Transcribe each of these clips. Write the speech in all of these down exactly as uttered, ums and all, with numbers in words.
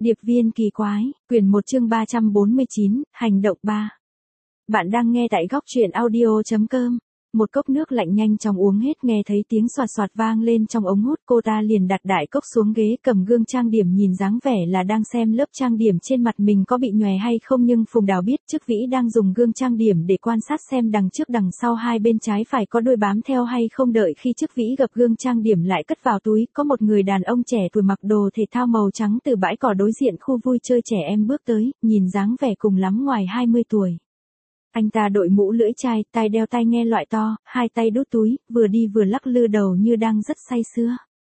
Điệp viên kỳ quái, quyển một chương ba trăm bốn mươi chín, hành động ba. Bạn đang nghe tại góc truyện audio chấm com. Một cốc nước lạnh nhanh chóng uống hết, nghe thấy tiếng xoạt xoạt vang lên trong ống hút, cô ta liền đặt đại cốc xuống ghế, cầm gương trang điểm, nhìn dáng vẻ là đang xem lớp trang điểm trên mặt mình có bị nhòe hay không, nhưng Phùng Đào biết Chức Vĩ đang dùng gương trang điểm để quan sát xem đằng trước đằng sau hai bên trái phải có đôi bám theo hay không. Đợi khi Chức Vĩ gập gương trang điểm lại cất vào túi, có một người đàn ông trẻ tuổi mặc đồ thể thao màu trắng từ bãi cỏ đối diện khu vui chơi trẻ em bước tới, nhìn dáng vẻ cùng lắm ngoài hai mươi tuổi. Anh ta đội mũ lưỡi chai, tai đeo tai nghe loại to, hai tay đút túi, vừa đi vừa lắc lư đầu như đang rất say sưa.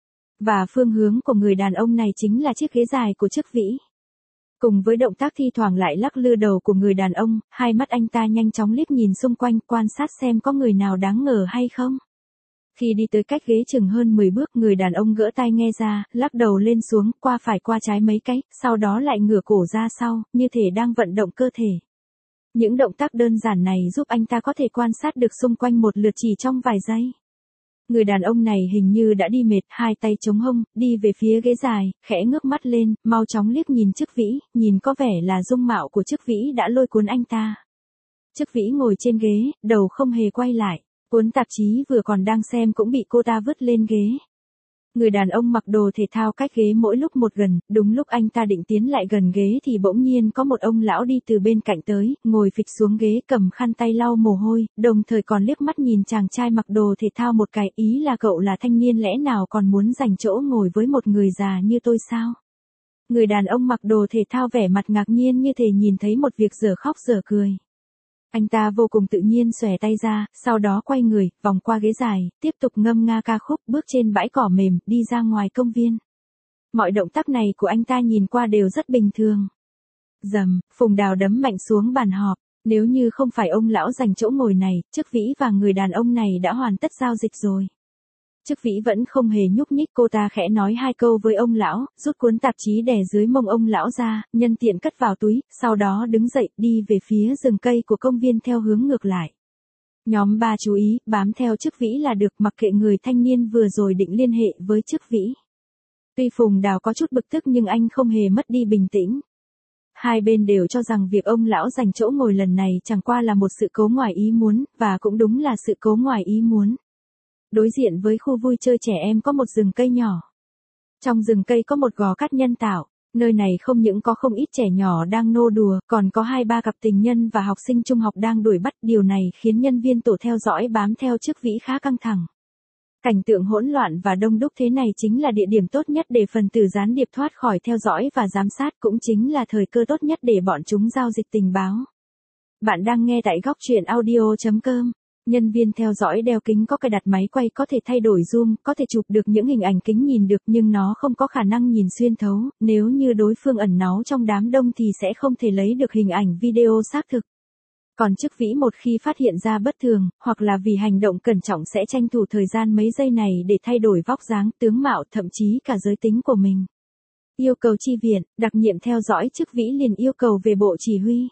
Và phương hướng của người đàn ông này chính là chiếc ghế dài của Chức Vĩ. Cùng với động tác thi thoảng lại lắc lư đầu của người đàn ông, hai mắt anh ta nhanh chóng liếc nhìn xung quanh, quan sát xem có người nào đáng ngờ hay không. Khi đi tới cách ghế chừng hơn mười bước, người đàn ông gỡ tai nghe ra, lắc đầu lên xuống, qua phải qua trái mấy cái, sau đó lại ngửa cổ ra sau, như thể đang vận động cơ thể. Những động tác đơn giản này giúp anh ta có thể quan sát được xung quanh một lượt chỉ trong vài giây. Người đàn ông này hình như đã đi mệt, hai tay chống hông, đi về phía ghế dài, khẽ ngước mắt lên, mau chóng liếc nhìn Chức Vĩ, nhìn có vẻ là dung mạo của Chức Vĩ đã lôi cuốn anh ta. Chức Vĩ ngồi trên ghế, đầu không hề quay lại, cuốn tạp chí vừa còn đang xem cũng bị cô ta vứt lên ghế. Người đàn ông mặc đồ thể thao cách ghế mỗi lúc một gần, đúng lúc anh ta định tiến lại gần ghế thì bỗng nhiên có một ông lão đi từ bên cạnh tới, ngồi phịch xuống ghế, cầm khăn tay lau mồ hôi, đồng thời còn liếc mắt nhìn chàng trai mặc đồ thể thao một cái, ý là cậu là thanh niên lẽ nào còn muốn giành chỗ ngồi với một người già như tôi sao? Người đàn ông mặc đồ thể thao vẻ mặt ngạc nhiên như thể nhìn thấy một việc dở khóc dở cười. Anh ta vô cùng tự nhiên xòe tay ra, sau đó quay người, vòng qua ghế dài, tiếp tục ngâm nga ca khúc, bước trên bãi cỏ mềm, đi ra ngoài công viên. Mọi động tác này của anh ta nhìn qua đều rất bình thường. Rầm, Phùng Đào đấm mạnh xuống bàn họp, nếu như không phải ông lão giành chỗ ngồi này, Chức Vĩ và người đàn ông này đã hoàn tất giao dịch rồi. Chức Vĩ vẫn không hề nhúc nhích, cô ta khẽ nói hai câu với ông lão, rút cuốn tạp chí đè dưới mông ông lão ra, nhân tiện cất vào túi, sau đó đứng dậy, đi về phía rừng cây của công viên theo hướng ngược lại. Nhóm ba chú ý, bám theo Chức Vĩ là được, mặc kệ người thanh niên vừa rồi định liên hệ với Chức Vĩ. Tuy Phùng Đào có chút bực tức nhưng anh không hề mất đi bình tĩnh. Hai bên đều cho rằng việc ông lão giành chỗ ngồi lần này chẳng qua là một sự cố ngoài ý muốn, và cũng đúng là sự cố ngoài ý muốn. Đối diện với khu vui chơi trẻ em có một rừng cây nhỏ. Trong rừng cây có một gò cát nhân tạo, nơi này không những có không ít trẻ nhỏ đang nô đùa, còn có hai ba cặp tình nhân và học sinh trung học đang đuổi bắt, điều này khiến nhân viên tổ theo dõi bám theo Chức Vĩ khá căng thẳng. Cảnh tượng hỗn loạn và đông đúc thế này chính là địa điểm tốt nhất để phần tử gián điệp thoát khỏi theo dõi và giám sát, cũng chính là thời cơ tốt nhất để bọn chúng giao dịch tình báo. Bạn đang nghe tại góc truyện audio chấm com. Nhân viên theo dõi đeo kính có cài đặt máy quay có thể thay đổi zoom, có thể chụp được những hình ảnh kính nhìn được nhưng nó không có khả năng nhìn xuyên thấu, nếu như đối phương ẩn náu trong đám đông thì sẽ không thể lấy được hình ảnh video xác thực. Còn Chức Vĩ một khi phát hiện ra bất thường, hoặc là vì hành động cẩn trọng sẽ tranh thủ thời gian mấy giây này để thay đổi vóc dáng, tướng mạo, thậm chí cả giới tính của mình. Yêu cầu chi viện, đặc nhiệm theo dõi Chức Vĩ liền yêu cầu về bộ chỉ huy.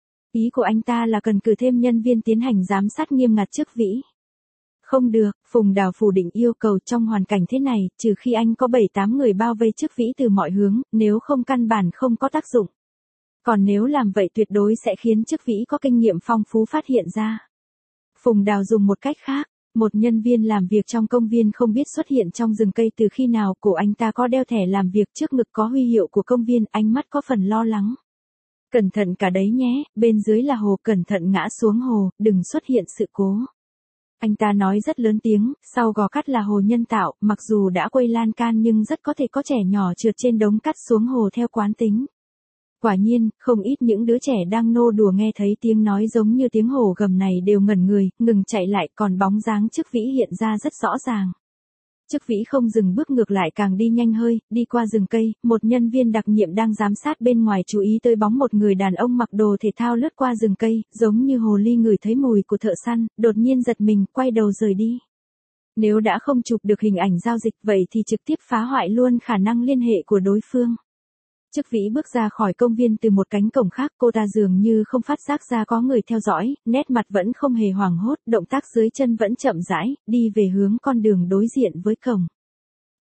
Ý của anh ta là cần cử thêm nhân viên tiến hành giám sát nghiêm ngặt Chức Vĩ. Không được, Phùng Đào phủ định yêu cầu, trong hoàn cảnh thế này, trừ khi anh có bảy tám người bao vây Chức Vĩ từ mọi hướng, nếu không căn bản không có tác dụng. Còn nếu làm vậy tuyệt đối sẽ khiến Chức Vĩ có kinh nghiệm phong phú phát hiện ra. Phùng Đào dùng một cách khác, một nhân viên làm việc trong công viên không biết xuất hiện trong rừng cây từ khi nào, cổ anh ta có đeo thẻ làm việc, trước ngực có huy hiệu của công viên, ánh mắt có phần lo lắng. Cẩn thận cả đấy nhé, bên dưới là hồ, cẩn thận ngã xuống hồ, đừng xuất hiện sự cố. Anh ta nói rất lớn tiếng, sau gò cát là hồ nhân tạo, mặc dù đã quây lan can nhưng rất có thể có trẻ nhỏ trượt trên đống cát xuống hồ theo quán tính. Quả nhiên, không ít những đứa trẻ đang nô đùa nghe thấy tiếng nói giống như tiếng hổ gầm này đều ngẩn người, ngừng chạy lại, còn bóng dáng Chức Vĩ hiện ra rất rõ ràng. Chức Vĩ không dừng bước, ngược lại càng đi nhanh hơi, đi qua rừng cây, một nhân viên đặc nhiệm đang giám sát bên ngoài chú ý tới bóng một người đàn ông mặc đồ thể thao lướt qua rừng cây, giống như hồ ly ngửi thấy mùi của thợ săn, đột nhiên giật mình, quay đầu rời đi. Nếu đã không chụp được hình ảnh giao dịch vậy thì trực tiếp phá hoại luôn khả năng liên hệ của đối phương. Chức Vĩ bước ra khỏi công viên từ một cánh cổng khác, cô ta dường như không phát giác ra có người theo dõi, nét mặt vẫn không hề hoảng hốt, động tác dưới chân vẫn chậm rãi, đi về hướng con đường đối diện với cổng.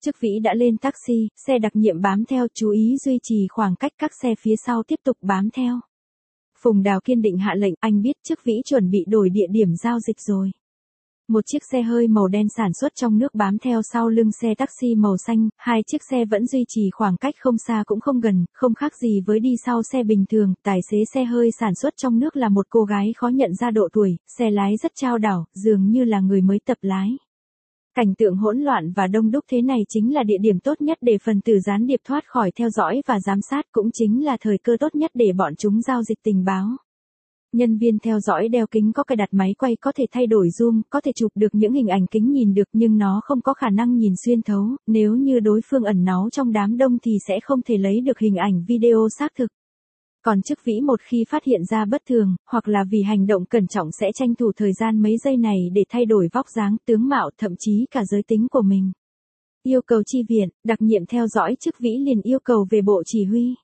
Chức Vĩ đã lên taxi, xe đặc nhiệm bám theo, chú ý duy trì khoảng cách, các xe phía sau tiếp tục bám theo. Phùng Đào kiên định hạ lệnh, anh biết Chức Vĩ chuẩn bị đổi địa điểm giao dịch rồi. Một chiếc xe hơi màu đen sản xuất trong nước bám theo sau lưng xe taxi màu xanh, hai chiếc xe vẫn duy trì khoảng cách không xa cũng không gần, không khác gì với đi sau xe bình thường. Tài xế xe hơi sản xuất trong nước là một cô gái khó nhận ra độ tuổi, xe lái rất chao đảo, dường như là người mới tập lái. Cảnh tượng hỗn loạn và đông đúc thế này chính là địa điểm tốt nhất để phần tử gián điệp thoát khỏi theo dõi và giám sát, cũng chính là thời cơ tốt nhất để bọn chúng giao dịch tình báo. Nhân viên theo dõi đeo kính có cài đặt máy quay có thể thay đổi zoom, có thể chụp được những hình ảnh kính nhìn được nhưng nó không có khả năng nhìn xuyên thấu, nếu như đối phương ẩn náu trong đám đông thì sẽ không thể lấy được hình ảnh video xác thực. Còn Chức Vĩ một khi phát hiện ra bất thường, hoặc là vì hành động cẩn trọng sẽ tranh thủ thời gian mấy giây này để thay đổi vóc dáng, tướng mạo, thậm chí cả giới tính của mình. Yêu cầu chi viện, đặc nhiệm theo dõi Chức Vĩ liền yêu cầu về bộ chỉ huy.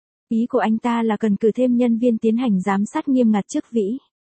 Ý của anh ta là cần cử thêm nhân viên tiến hành giám sát nghiêm ngặt Chức Vĩ.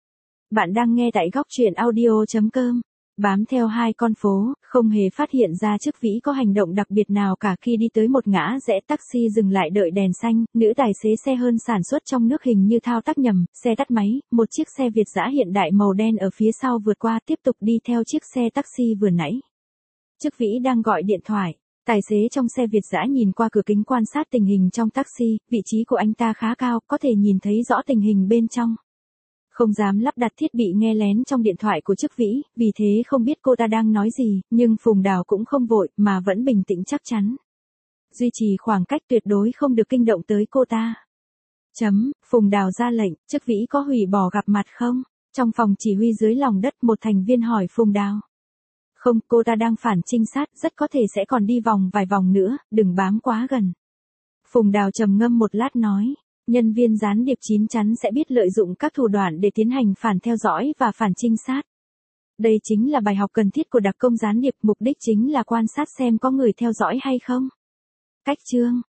Bạn đang nghe tại góc truyện audio chấm com. Bám theo hai con phố, không hề phát hiện ra Chức Vĩ có hành động đặc biệt nào cả. Khi đi tới một ngã rẽ, taxi dừng lại đợi đèn xanh, nữ tài xế xe hơn sản xuất trong nước hình như thao tác nhầm, xe tắt máy, một chiếc xe Việt dã hiện đại màu đen ở phía sau vượt qua tiếp tục đi theo chiếc xe taxi vừa nãy. Chức Vĩ đang gọi điện thoại. Tài xế trong xe Việt dã nhìn qua cửa kính quan sát tình hình trong taxi, vị trí của anh ta khá cao, có thể nhìn thấy rõ tình hình bên trong. Không dám lắp đặt thiết bị nghe lén trong điện thoại của Chức Vĩ, vì thế không biết cô ta đang nói gì, nhưng Phùng Đào cũng không vội, mà vẫn bình tĩnh chắc chắn. Duy trì khoảng cách tuyệt đối không được kinh động tới cô ta. Chấm, Phùng Đào ra lệnh, Chức Vĩ có hủy bỏ gặp mặt không? Trong phòng chỉ huy dưới lòng đất một thành viên hỏi Phùng Đào. Không, cô ta đang phản trinh sát, rất có thể sẽ còn đi vòng vài vòng nữa, đừng bám quá gần. Phùng Đào trầm ngâm một lát nói. Nhân viên gián điệp chín chắn sẽ biết lợi dụng các thủ đoạn để tiến hành phản theo dõi và phản trinh sát. Đây chính là bài học cần thiết của đặc công gián điệp, mục đích chính là quan sát xem có người theo dõi hay không. Cách chương